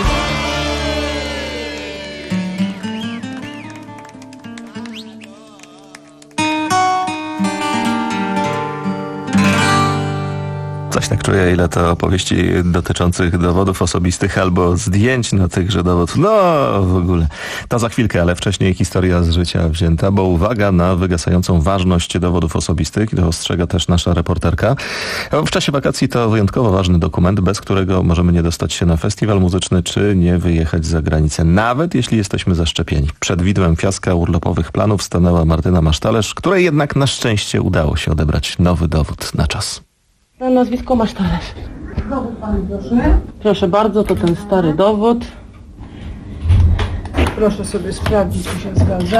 Coś tak czuję, ile to opowieści dotyczących dowodów osobistych albo zdjęć na tychże dowodów. No w ogóle. To za chwilkę, ale wcześniej historia z życia wzięta, bo uwaga na wygasającą ważność dowodów osobistych. To ostrzega też nasza reporterka. W czasie wakacji to wyjątkowo ważny dokument, bez którego możemy nie dostać się na festiwal muzyczny, czy nie wyjechać za granicę, nawet jeśli jesteśmy zaszczepieni. Przed widmem fiaska urlopowych planów stanęła Martyna Masztalerz, której jednak na szczęście udało się odebrać nowy dowód na czas. Na nazwisko Masztalerz. Dowód pani proszę. Proszę bardzo, to ten stary dowód. Proszę sobie sprawdzić, czy się zgadza.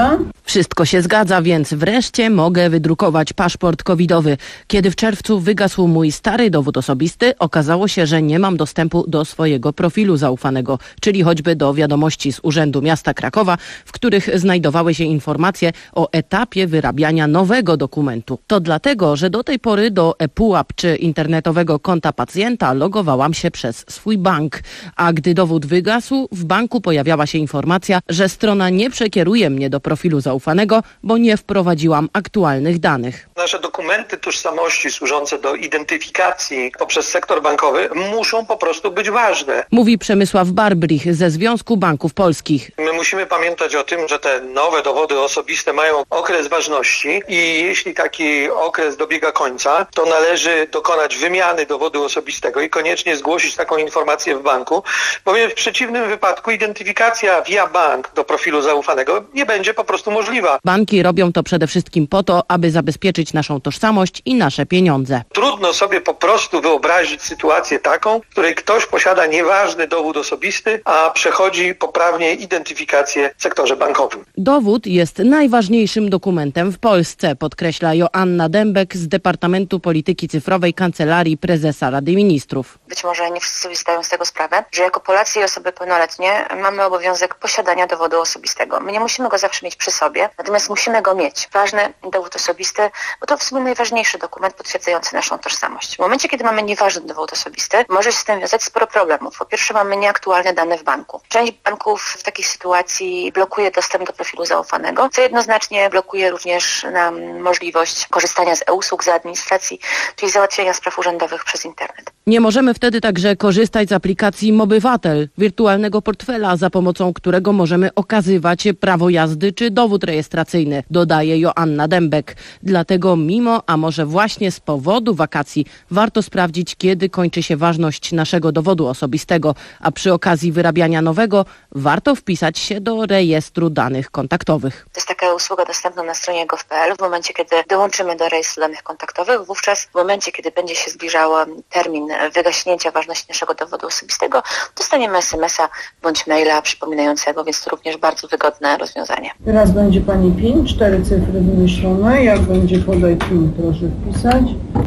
Wszystko się zgadza, więc wreszcie mogę wydrukować paszport covidowy. Kiedy w czerwcu wygasł mój stary dowód osobisty, okazało się, że nie mam dostępu do swojego profilu zaufanego, czyli choćby do wiadomości z Urzędu Miasta Krakowa, w których znajdowały się informacje o etapie wyrabiania nowego dokumentu. To dlatego, że do tej pory do ePUAP czy internetowego konta pacjenta logowałam się przez swój bank, a gdy dowód wygasł, w banku pojawiała się informacja, że strona nie przekieruje mnie do profilu zaufanego, bo nie wprowadziłam aktualnych danych. Nasze dokumenty tożsamości służące do identyfikacji poprzez sektor bankowy muszą po prostu być ważne. Mówi Przemysław Barbrich ze Związku Banków Polskich. My musimy pamiętać o tym, że te nowe dowody osobiste mają okres ważności i jeśli taki okres dobiega końca, to należy dokonać wymiany dowodu osobistego i koniecznie zgłosić taką informację w banku, bowiem w przeciwnym wypadku identyfikacja via bank do profilu zaufanego nie będzie po prostu możliwa. Banki robią to przede wszystkim po to, aby zabezpieczyć naszą tożsamość i nasze pieniądze. Trudno sobie po prostu wyobrazić sytuację taką, w której ktoś posiada nieważny dowód osobisty, a przechodzi poprawnie identyfikację w sektorze bankowym. Dowód jest najważniejszym dokumentem w Polsce, podkreśla Joanna Dębek z Departamentu Polityki Cyfrowej Kancelarii Prezesa Rady Ministrów. Być może nie wszyscy sobie zdają z tego sprawę, że jako Polacy i osoby pełnoletnie mamy obowiązek posiadania dowodu osobistego. My nie musimy go zawsze mieć przy sobie, natomiast musimy go mieć. Ważny dowód osobisty, bo to w sumie najważniejszy dokument potwierdzający naszą tożsamość. W momencie, kiedy mamy nieważny dowód osobisty, może się z tym wiązać sporo problemów. Po pierwsze, mamy nieaktualne dane w banku. Część banków w takiej sytuacji blokuje dostęp do profilu zaufanego, co jednoznacznie blokuje również nam możliwość korzystania z e-usług, z administracji, czyli załatwienia spraw urzędowych przez internet. Nie możemy wtedy także korzystać z aplikacji Mobywatel, wirtualnego portfela, za pomocą którego możemy okazywać prawo jazdy czy dowód rejestracyjny, dodaje Joanna Dębek. Dlatego mimo, a może właśnie z powodu wakacji, warto sprawdzić, kiedy kończy się ważność naszego dowodu osobistego, a przy okazji wyrabiania nowego warto wpisać się do rejestru danych kontaktowych. To jest taka usługa dostępna na stronie gov kropka p l. W momencie, kiedy dołączymy do rejestru danych kontaktowych, wówczas w momencie, kiedy będzie się zbliżał termin wygaśnięcia ważności naszego dowodu osobistego, dostaniemy es em es a bądź maila przypominającego, więc to również bardzo wygodne rozwiązanie. Teraz będzie Pani PIN, cztery cyfry wymyślone. Jak będzie podaj PIN, proszę wpisać.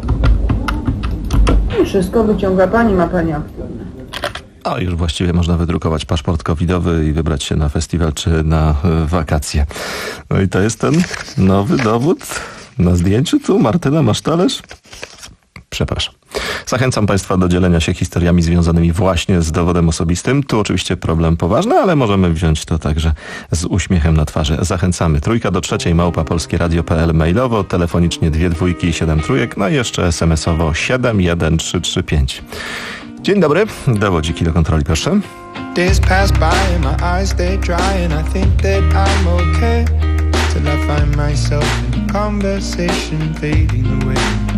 I wszystko wyciąga Pani, ma Pani aktywne. A już właściwie można wydrukować paszport covidowy i wybrać się na festiwal czy na y, wakacje. No i to jest ten nowy dowód na zdjęciu. Tu Martyna, masz talerz? Przepraszam. Zachęcam Państwa do dzielenia się historiami związanymi właśnie z dowodem osobistym. Tu oczywiście problem poważny, ale możemy wziąć to także z uśmiechem na twarzy. Zachęcamy. Trójka do trzeciej, małpa polskieradio kropka p l, mailowo, telefonicznie dwie dwójki i siedem trójek, no i jeszcze es em es owo siedem jeden trzy trzy pięć. Dzień dobry. Dowodziki do kontroli, proszę. Days pass by and my eyes stay dry and I think that I'm okay till I find myself in conversation fading away.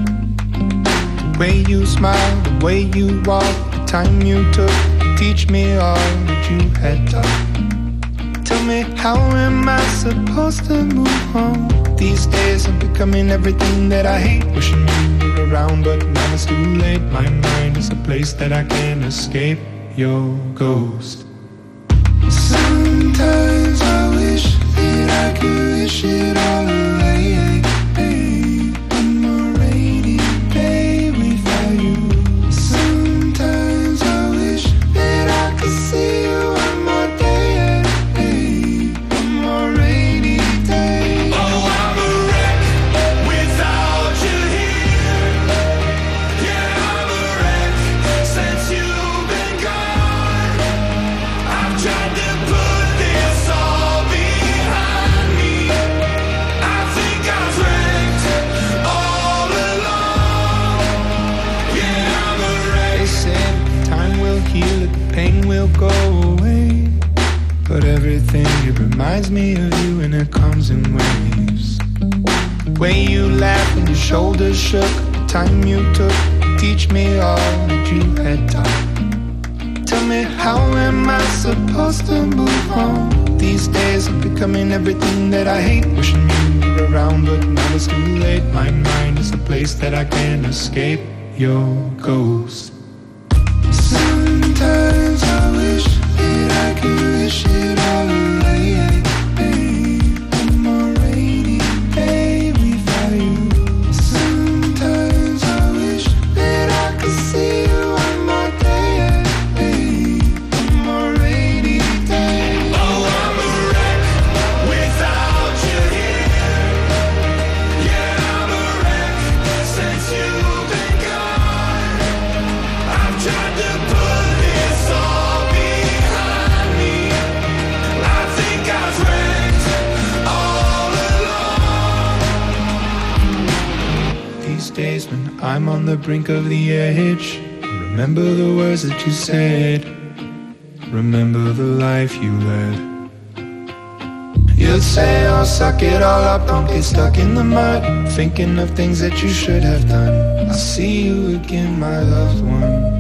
The way you smile, the way you walk, the time you took to teach me all that you had taught. Tell me, how am I supposed to move on? These days I'm becoming everything that I hate. Wishing you were around, but now it's too late. My mind is a place that I can't escape your ghost. Sometimes I wish that I could wish it all away. One more rainy day without you. Sometimes I wish that I could see you one more day. One more rainy day. Oh, I'm a wreck without you here. Yeah, I'm a wreck since you've been gone. I've tried to put this all behind me. I think I was wrecked all along. Yeah, I'm a wreck. They said time will heal it, the pain will go away. But everything, it reminds me of you and it comes in waves. The way you laughed and your shoulders shook, the time you took to teach me all that you had taught. Tell me, how am I supposed to move on? These days I'm becoming everything that I hate. Wishing you were around, but now it's too late. My mind is a place that I can't escape your ghost. Sometimes I wish that I could wish it all away. One more close when I'm on the brink of the edge. Remember the words that you said. Remember the life you led. You'd say, oh, suck it all up, don't get stuck in the mud, thinking of things that you should have done. I'll see you again, my loved one.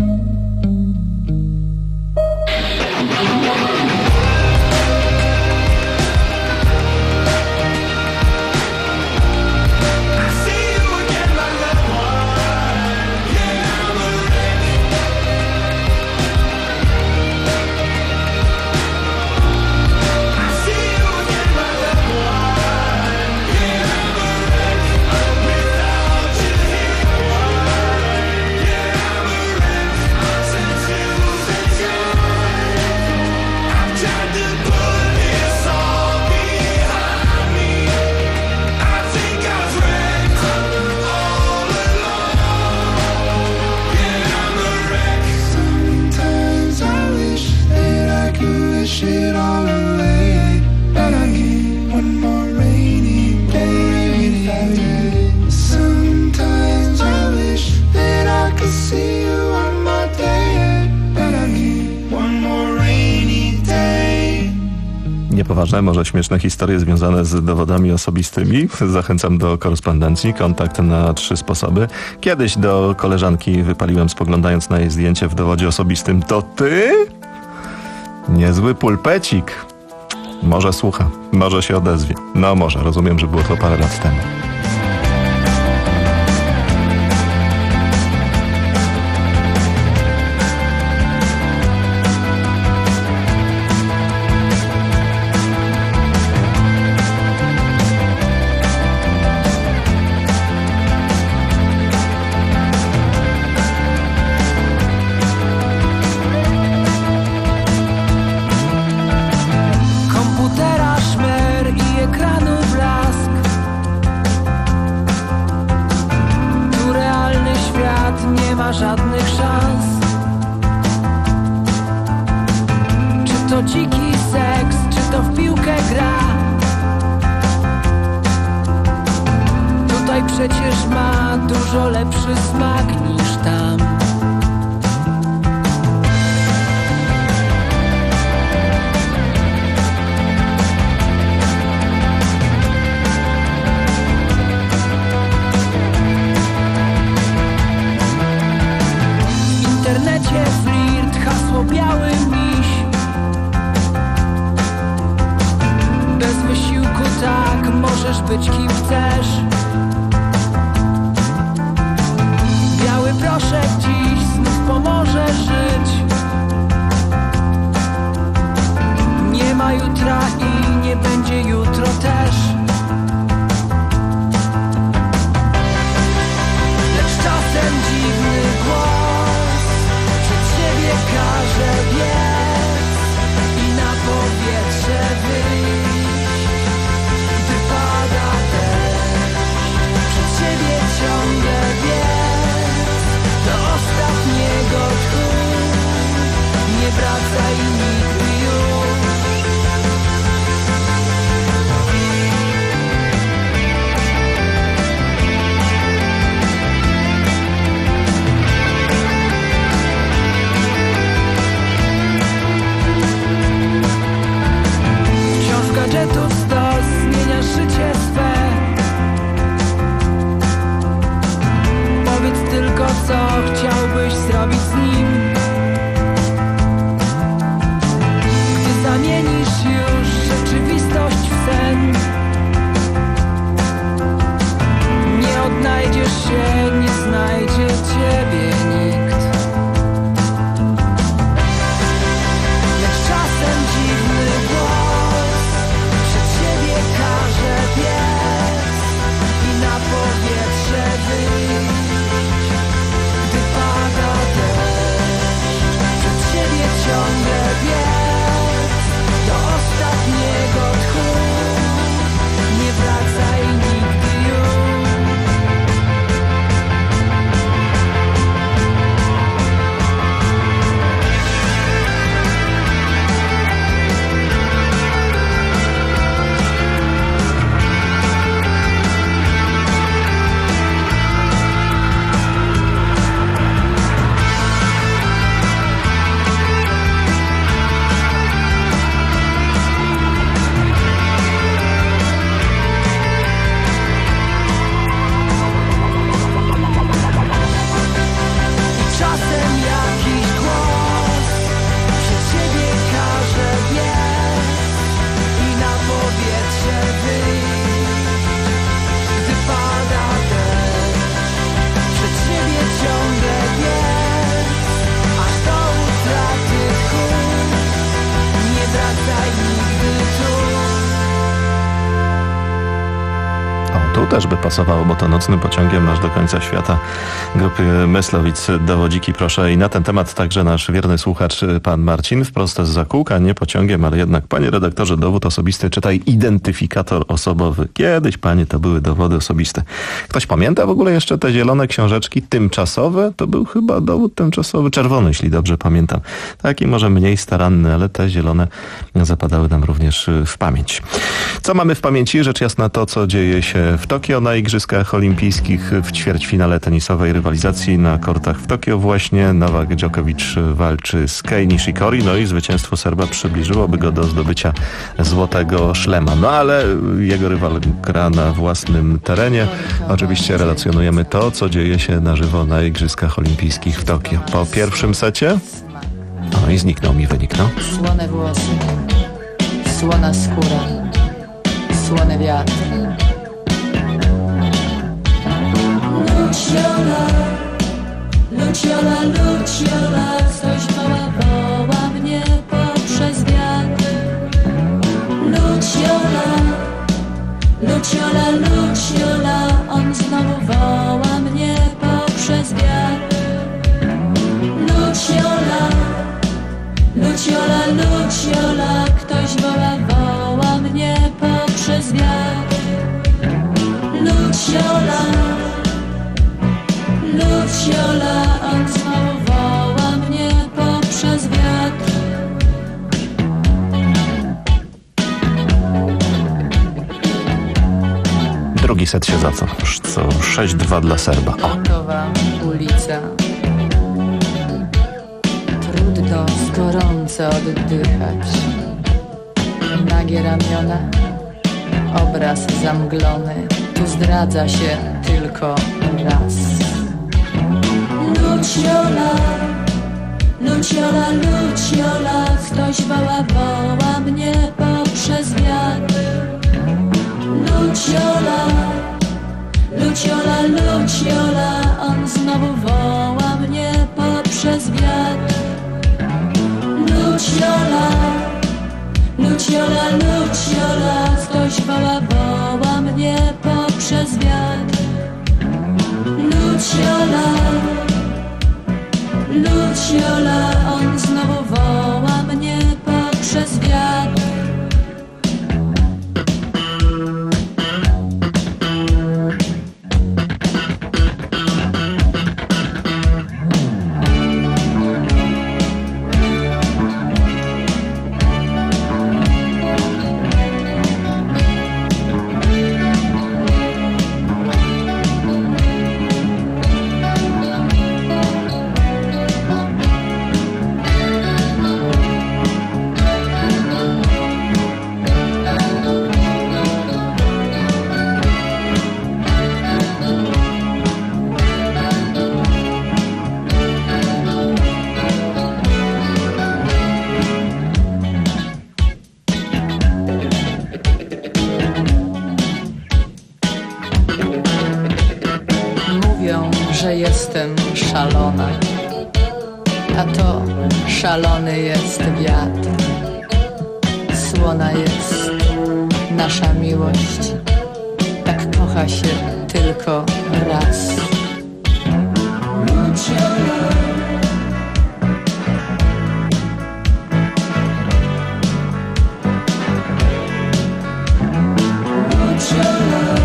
Niepoważne, może śmieszne historie związane z dowodami osobistymi. Zachęcam do korespondencji. Kontakt na trzy sposoby. Kiedyś do koleżanki wypaliłem, spoglądając na jej zdjęcie w dowodzie osobistym. To ty? Niezły pulpecik. Może słucha, może się odezwie. No może, rozumiem, że było to parę lat temu. Żadnych szans. Czy to dziki seks, czy to w piłkę gra? Tutaj przecież ma dużo lepszy smak niż tam. W internecie flirt, hasło biały miś. Bez wysiłku tak, możesz być kim chcesz. Biały proszek dziś znów pomoże żyć. Nie ma jutra i nie będzie jutro też. Lecz czasem dziwny głos ciebie każe biec i na powietrze wyjść, gdy pada deszcz. Przed siebie ciągle biec do ostatniego tchu. Nie wracaj nigdy już. Tu też by pasowało, bo to nocnym pociągiem aż do końca świata grupy Myslowic. Dowodziki proszę. I na ten temat także nasz wierny słuchacz, pan Marcin, wprost z Zakółka, nie pociągiem, ale jednak, panie redaktorze, dowód osobisty, czytaj identyfikator osobowy. Kiedyś, panie, to były dowody osobiste. Ktoś pamięta w ogóle jeszcze te zielone książeczki tymczasowe? To był chyba dowód tymczasowy, czerwony, jeśli dobrze pamiętam. Taki może mniej staranny, ale te zielone zapadały nam również w pamięć. Co mamy w pamięci? Rzecz jasna to, co dzieje się w Tokio na Igrzyskach Olimpijskich w ćwierćfinale tenisowej rywalizacji na kortach w Tokio właśnie. Nowak Djokovic walczy z Kei Nishikori, no i zwycięstwo Serba przybliżyłoby go do zdobycia złotego szlema. No ale jego rywal gra na własnym terenie. Oczywiście relacjonujemy to, co dzieje się na żywo na Igrzyskach Olimpijskich w Tokio. Po pierwszym secie... No i zniknął mi wynik, no. Słone włosy, słona skóra, słony wiatr. Luciola, Luciola, Luciola, coś woła, woła mnie poprzez wiatr. Luciola, Luciola, Luciola, on znowu woła mnie poprzez wiatr. Luciola, Luciola, Luciola, ktoś woła, woła mnie poprzez wiatr. Luciola, Luciola, on znowu woła mnie poprzez wiatr. Drugi set się zaczął. Już co sześć dwa dla Serba. O. Nowa ulica. Trudno gorąco oddychać. Nagie ramiona, obraz zamglony. Tu zdradza się tylko raz. Luciola, Luciola, Luciola, ktoś woła, woła mnie poprzez wiatr. Luciola, Luciola, Luciola, on znowu woła mnie poprzez wiatr. Luciola, Luciola, Luciola, ktoś woła, woła mnie poprzez wiatr. Luciola, Luciola, on znowu woła mnie poprzez wiatr. Że jestem szalona, a to szalony jest wiatr. Słona jest nasza miłość, tak kocha się tylko raz. Luciola, Luciola,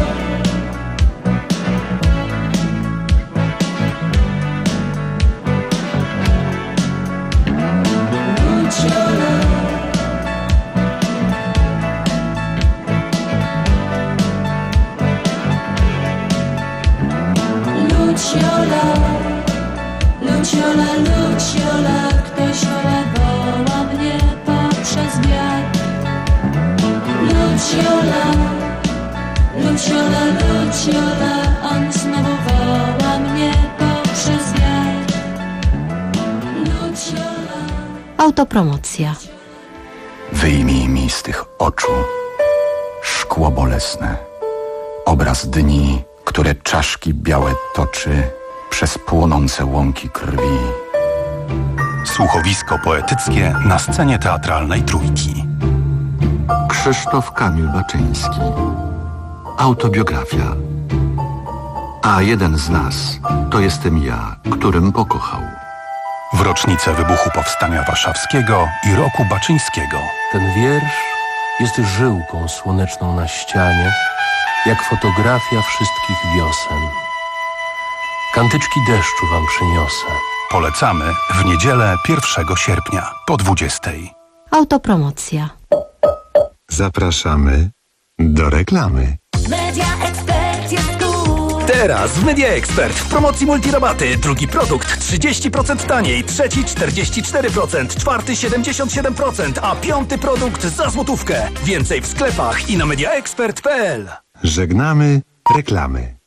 Luciola, Luciola, Luciola, ktoś woła, woła mnie poprzez wiatr. Luciola, Luciola, Luciola, on znowu woła mnie poprzez wiatr. Luciola. Autopromocja. Wyjmij mi z tych oczu szkło bolesne, obraz dni, które czaszki białe toczy przez płonące łąki krwi. Słuchowisko poetyckie na scenie teatralnej Trójki. Krzysztof Kamil Baczyński. autobiografia. A jeden z nas to jestem ja, którym pokochał. W rocznicę wybuchu Powstania Warszawskiego i roku Baczyńskiego. Ten wiersz jest żyłką słoneczną na ścianie, jak fotografia wszystkich wiosen. Kantyczki deszczu wam przyniosę. Polecamy w niedzielę pierwszego sierpnia po dwudziestej. Autopromocja. Zapraszamy do reklamy. Media Expert jest cool. Teraz w Media Expert w promocji multirabaty. Drugi produkt trzydzieści procent taniej, trzeci czterdzieści cztery procent, czwarty siedemdziesiąt siedem procent, a piąty produkt za złotówkę. Więcej w sklepach i na mediaexpert kropka p l. Żegnamy reklamy.